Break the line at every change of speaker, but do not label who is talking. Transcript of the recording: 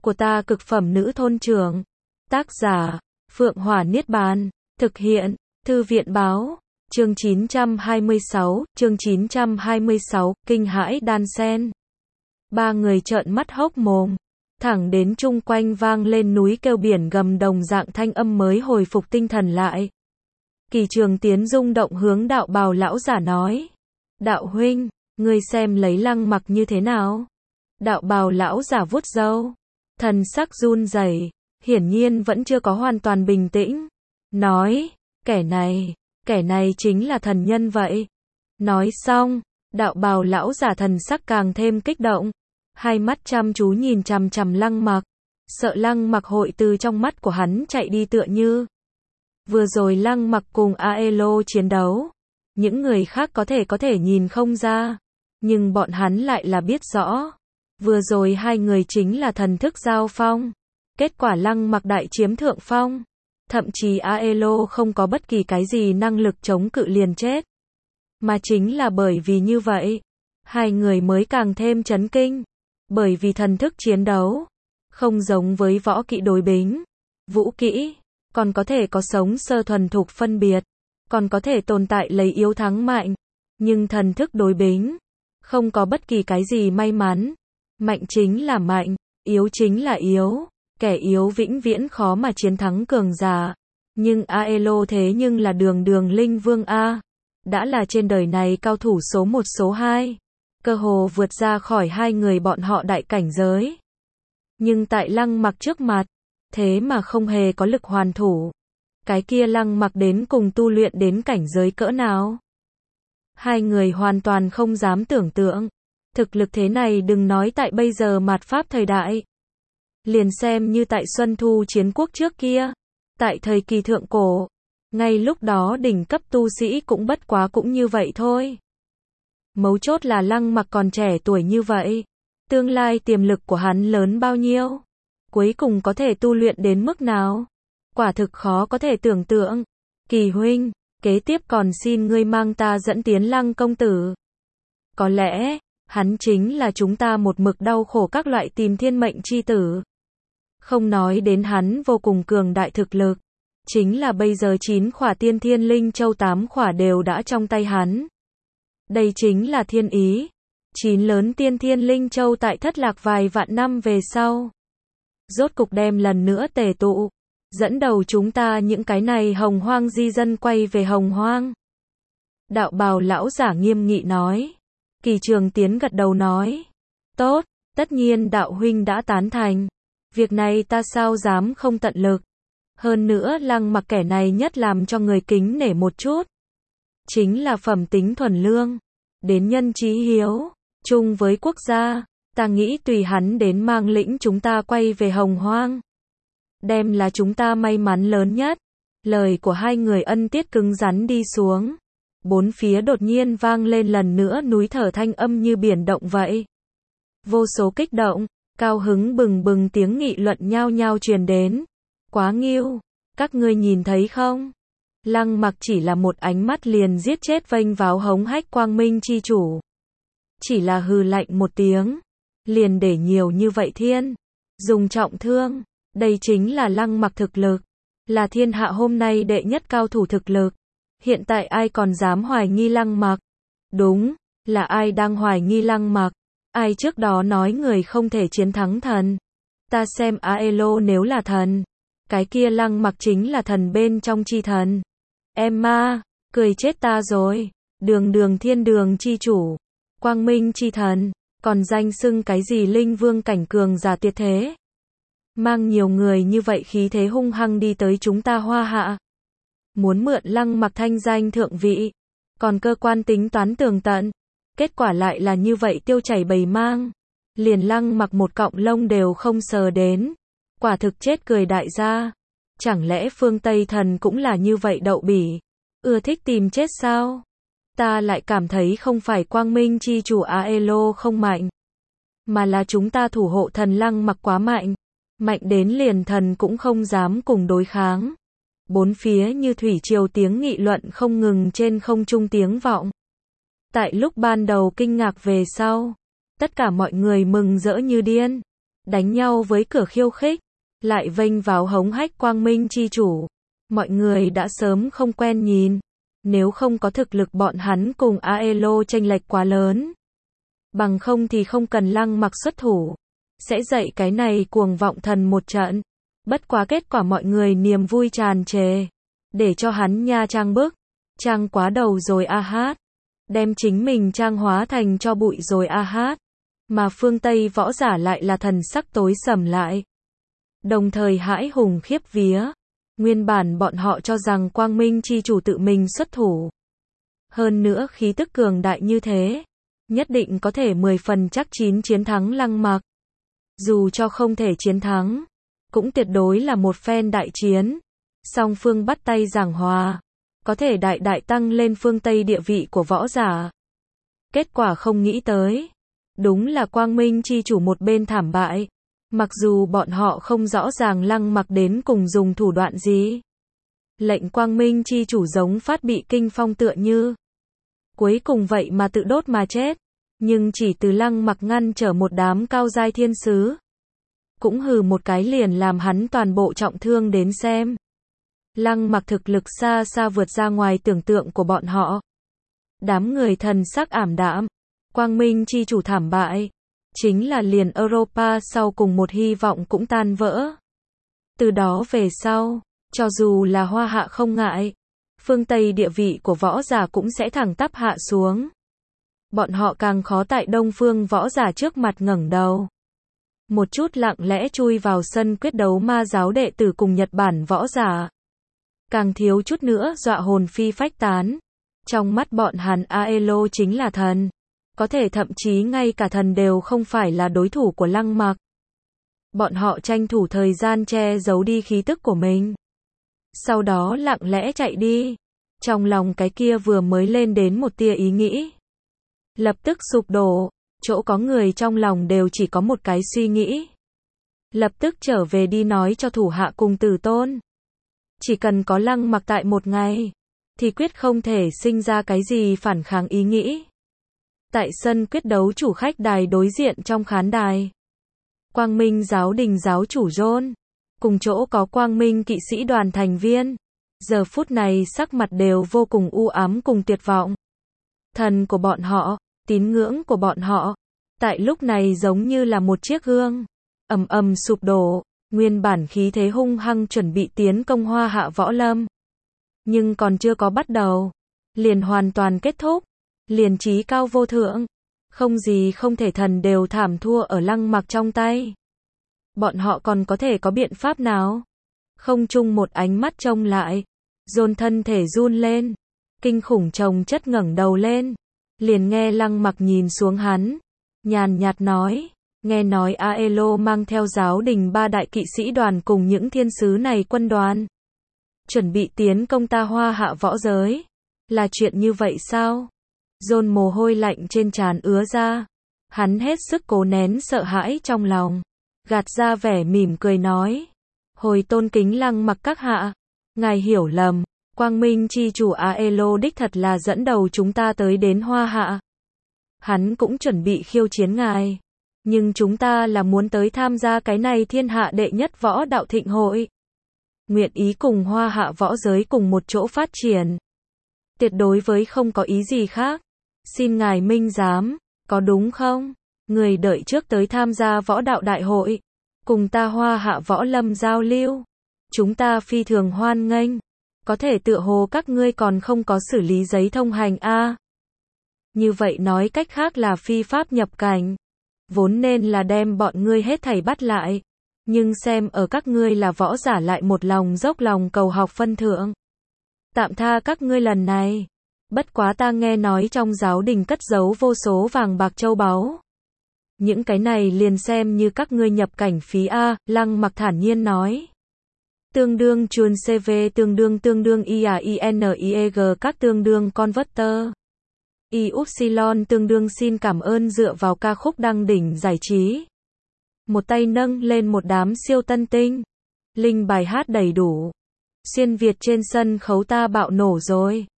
của ta cực phẩm nữ thôn trưởng. Tác giả, Phượng Hỏa Niết Bàn. Thực hiện, Thư viện Báo. Chương 926, kinh hãi đan sen. Ba người trợn mắt hốc mồm. Thẳng đến chung quanh vang lên núi kêu biển gầm đồng dạng thanh âm mới hồi phục tinh thần lại. Kỳ Trường Tiến rung động hướng Đạo Bào lão giả nói. Đạo huynh, ngươi xem lấy Lăng Mặc như thế nào? Đạo Bào lão giả vuốt râu. Thần sắc run rẩy, hiển nhiên vẫn chưa có hoàn toàn bình tĩnh. Nói, kẻ này chính là thần nhân vậy. Nói xong, Đạo Bào lão giả thần sắc càng thêm kích động. Hai mắt chăm chú nhìn chằm chằm Lăng Mặc. Sợ Lăng Mặc hội từ trong mắt của hắn chạy đi tựa như. Vừa rồi Lăng Mặc cùng Aelo chiến đấu. Những người khác có thể nhìn không ra. Nhưng bọn hắn lại là biết rõ. Vừa rồi hai người chính là thần thức giao phong. Kết quả Lăng Mặc đại chiếm thượng phong. Thậm chí Aelo không có bất kỳ cái gì năng lực chống cự liền chết. Mà chính là bởi vì như vậy. Hai người mới càng thêm chấn kinh. Bởi vì thần thức chiến đấu. Không giống với võ kỹ đối bính. Vũ kỹ. Còn có thể có sống sơ thuần thục phân biệt. Còn có thể tồn tại lấy yếu thắng mạnh. Nhưng thần thức đối bính. Không có bất kỳ cái gì may mắn. Mạnh chính là mạnh. Yếu chính là yếu. Kẻ yếu vĩnh viễn khó mà chiến thắng cường giả. Nhưng Aelo thế nhưng là đường linh vương A. Đã là trên đời này cao thủ số 1 số 2. Cơ hồ vượt ra khỏi hai người bọn họ đại cảnh giới. Nhưng tại Lăng Mặc trước mặt. Thế mà không hề có lực hoàn thủ. Cái kia Lăng Mặc đến cùng tu luyện đến cảnh giới cỡ nào? Hai người hoàn toàn không dám tưởng tượng. Thực lực thế này đừng nói tại bây giờ mạt Pháp thời đại. Liền xem như tại Xuân Thu chiến quốc trước kia. Tại thời kỳ thượng cổ. Ngay lúc đó đỉnh cấp tu sĩ cũng bất quá cũng như vậy thôi. Mấu chốt là Lăng Mặc còn trẻ tuổi như vậy. Tương lai tiềm lực của hắn lớn bao nhiêu? Cuối cùng có thể tu luyện đến mức nào? Quả thực khó có thể tưởng tượng. Kỳ huynh, kế tiếp còn xin ngươi mang ta dẫn tiến Lăng công tử. Có lẽ, hắn chính là chúng ta một mực đau khổ các loại tìm thiên mệnh chi tử. Không nói đến hắn vô cùng cường đại thực lực. Chính là bây giờ 9 khỏa tiên thiên linh châu 8 khỏa đều đã trong tay hắn. Đây chính là thiên ý. 9 lớn tiên thiên linh châu tại thất lạc vài vạn năm về sau. Rốt cục đem lần nữa tề tụ. Dẫn đầu chúng ta những cái này hồng hoang di dân quay về hồng hoang. Đạo Bào lão giả nghiêm nghị nói. Kỳ Trường Tiến gật đầu nói. Tốt, tất nhiên đạo huynh đã tán thành. Việc này ta sao dám không tận lực. Hơn nữa Lăng Mặc kẻ này nhất làm cho người kính nể một chút. Chính là phẩm tính thuần lương. Đến nhân chí hiếu. Chung với quốc gia. Ta nghĩ tùy hắn đến mang lĩnh chúng ta quay về hồng hoang. Đem là chúng ta may mắn lớn nhất. Lời của hai người ân tiết cứng rắn đi xuống. Bốn phía đột nhiên vang lên lần nữa núi thở thanh âm như biển động vậy. Vô số kích động, cao hứng bừng bừng tiếng nghị luận nhao nhao truyền đến. Quá nghiêu, các ngươi nhìn thấy không? Lăng Mặc chỉ là một ánh mắt liền giết chết vênh váo hống hách quang minh chi chủ. Chỉ là hừ lạnh một tiếng. Liền để nhiều như vậy thiên. Dùng trọng thương. Đây chính là Lăng Mặc thực lực. Là thiên hạ hôm nay đệ nhất cao thủ thực lực. Hiện tại ai còn dám hoài nghi Lăng Mặc? Đúng, là ai đang hoài nghi Lăng Mặc? Ai trước đó nói người không thể chiến thắng thần? Ta xem Aelo nếu là thần. Cái kia Lăng Mặc chính là thần bên trong chi thần. Emma, cười chết ta rồi. Đường thiên đường chi chủ. Quang minh chi thần. Còn danh xưng cái gì linh vương cảnh cường giả tuyệt thế. Mang nhiều người như vậy khí thế hung hăng đi tới chúng ta Hoa Hạ. Muốn mượn Lăng Mặc thanh danh thượng vị. Còn cơ quan tính toán tường tận. Kết quả lại là như vậy tiêu chảy bầy mang. Liền Lăng Mặc một cọng lông đều không sờ đến. Quả thực chết cười đại gia. Chẳng lẽ phương Tây thần cũng là như vậy đậu bỉ. Ưa thích tìm chết sao? Ta lại cảm thấy không phải quang minh chi chủ Aelo không mạnh. Mà là chúng ta thủ hộ thần Lăng Mặc quá mạnh. Mạnh đến liền thần cũng không dám cùng đối kháng. Bốn phía như thủy triều tiếng nghị luận không ngừng trên không trung tiếng vọng. Tại lúc ban đầu kinh ngạc về sau. Tất cả mọi người mừng rỡ như điên. đánh nhau với cửa khiêu khích, lại vênh vào hống hách Quang Minh chi chủ. Mọi người đã sớm không quen nhìn, nếu không có thực lực bọn hắn cùng Aelo chênh lệch quá lớn. Bằng không thì không cần Lăng Mặc xuất thủ, sẽ dạy cái này cuồng vọng thần một trận. Bất quá kết quả mọi người niềm vui tràn trề, để cho hắn nha trang bức, trang quá đầu rồi a hát, đem chính mình trang hóa thành cho bụi rồi a hát, mà phương Tây võ giả lại là thần sắc tối sầm lại, đồng thời hãi hùng khiếp vía. Nguyên bản bọn họ cho rằng Quang Minh chi chủ tự mình xuất thủ, hơn nữa khí tức cường đại như thế, nhất định có thể 10 phần chắc chín chiến thắng Lăng Mặc. Dù cho không thể chiến thắng, cũng tuyệt đối là một phen đại chiến, song phương bắt tay giảng hòa, có thể đại đại tăng lên phương Tây địa vị của võ giả. Kết quả không nghĩ tới, đúng là Quang Minh chi chủ một bên thảm bại, mặc dù bọn họ không rõ ràng Lăng Mặc đến cùng dùng thủ đoạn gì. Lệnh Quang Minh chi chủ giống phát bị kinh phong tựa như. Cuối cùng vậy mà tự đốt mà chết, nhưng chỉ từ Lăng Mặc ngăn trở một đám cao giai thiên sứ. Cũng hừ một cái liền làm hắn toàn bộ trọng thương đến xem. Lăng Mặc thực lực xa xa vượt ra ngoài tưởng tượng của bọn họ. Đám người thần sắc ảm đạm, Quang Minh chi chủ thảm bại, chính là liền Europa sau cùng một hy vọng cũng tan vỡ. Từ đó về sau, cho dù là Hoa Hạ không ngại, phương Tây địa vị của võ giả cũng sẽ thẳng tắp hạ xuống. Bọn họ càng khó tại Đông phương võ giả trước mặt ngẩng đầu. Một chút lặng lẽ chui vào sân quyết đấu ma giáo đệ tử cùng Nhật Bản võ giả. Càng thiếu chút nữa dọa hồn phi phách tán. Trong mắt bọn hắn Aelo chính là thần. Có thể thậm chí ngay cả thần đều không phải là đối thủ của Lăng Mặc. Bọn họ tranh thủ thời gian che giấu đi khí tức của mình. Sau đó lặng lẽ chạy đi. Trong lòng cái kia vừa mới lên đến một tia ý nghĩ, lập tức sụp đổ, chỗ có người trong lòng đều chỉ có một cái suy nghĩ. Lập tức trở về đi nói cho thủ hạ cùng Tử Tôn. Chỉ cần có Lăng Mặc tại một ngày, thì quyết không thể sinh ra cái gì phản kháng ý nghĩ. Tại sân quyết đấu chủ khách đài đối diện trong khán đài, Quang Minh giáo đình giáo chủ John, cùng chỗ có Quang Minh kỵ sĩ đoàn thành viên, giờ phút này sắc mặt đều vô cùng u ám cùng tuyệt vọng. Thần của bọn họ, tín ngưỡng của bọn họ, tại lúc này giống như là một chiếc gương, ầm ầm sụp đổ, nguyên bản khí thế hung hăng chuẩn bị tiến công Hoa Hạ võ lâm. Nhưng còn chưa có bắt đầu, liền hoàn toàn kết thúc, liền trí cao vô thượng, không gì không thể thần đều thảm thua ở Lăng Mặc trong tay. Bọn họ còn có thể có biện pháp nào? Không chung một ánh mắt trông lại, John thân thể run lên, kinh khủng chồng chất ngẩng đầu lên, liền nghe Lăng Mặc nhìn xuống hắn, nhàn nhạt nói, nghe nói Aelo mang theo giáo đình 3 đại kỵ sĩ đoàn cùng những thiên sứ này quân đoàn, chuẩn bị tiến công ta Hoa Hạ võ giới, là chuyện như vậy sao? John mồ hôi lạnh trên trán ứa ra, hắn hết sức cố nén sợ hãi trong lòng, gạt ra vẻ mỉm cười nói, hồi tôn kính Lăng Mặc các hạ, ngài hiểu lầm, Quang Minh chi chủ Aelo đích thật là dẫn đầu chúng ta tới đến Hoa Hạ. Hắn cũng chuẩn bị khiêu chiến ngài, nhưng chúng ta là muốn tới tham gia cái này thiên hạ đệ nhất võ đạo thịnh hội. Nguyện ý cùng Hoa Hạ võ giới cùng một chỗ phát triển. Tuyệt đối với không có ý gì khác. Xin ngài minh giám, có đúng không? Người đợi trước tới tham gia võ đạo đại hội, cùng ta Hoa Hạ võ lâm giao lưu. Chúng ta phi thường hoan nghênh. Có thể tựa hồ các ngươi còn không có xử lý giấy thông hành a. Như vậy nói cách khác là phi pháp nhập cảnh. Vốn nên là đem bọn ngươi hết thảy bắt lại. Nhưng xem ở các ngươi là võ giả lại một lòng dốc lòng cầu học phân thượng. Tạm tha các ngươi lần này. Bất quá ta nghe nói trong giáo đình cất giấu vô số vàng bạc châu báu. Những cái này liền xem như các ngươi nhập cảnh phí a, Lăng Mặc thản nhiên nói. Tương đương chuồn CV tương đương IAINIEG các tương đương converter. Y-Upsilon tương đương xin cảm ơn dựa vào ca khúc đăng đỉnh giải trí. Một tay nâng lên một đám siêu tân tinh. Linh bài hát đầy đủ. Xuyên Việt trên sân khấu ta bạo nổ rồi.